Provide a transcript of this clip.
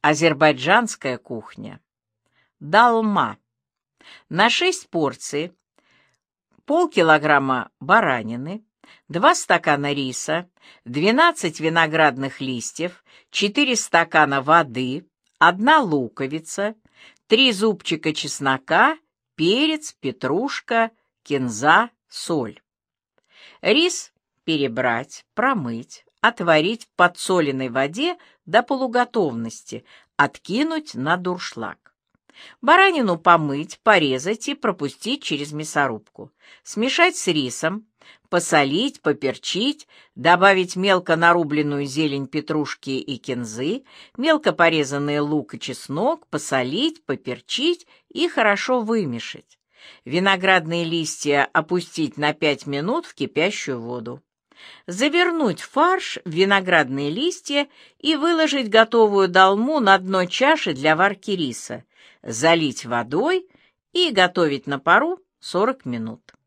Азербайджанская кухня. Долма. На 6 порций полкилограмма баранины, 2 стакана риса, 12 виноградных листьев, 4 стакана воды, 1 луковица, 3 зубчика чеснока, перец, петрушка, кинза, соль. Рис перебрать, промыть, отварить в подсоленной воде до полуготовности, откинуть на дуршлаг. Баранину помыть, порезать и пропустить через мясорубку. Смешать с рисом, посолить, поперчить, добавить мелко нарубленную зелень петрушки и кинзы, мелко порезанный лук и чеснок, посолить, поперчить и хорошо вымешать. Виноградные листья опустить на 5 минут в кипящую воду. Завернуть фарш в виноградные листья и выложить готовую долму на дно чаши для варки риса, залить водой и готовить на пару 40 минут.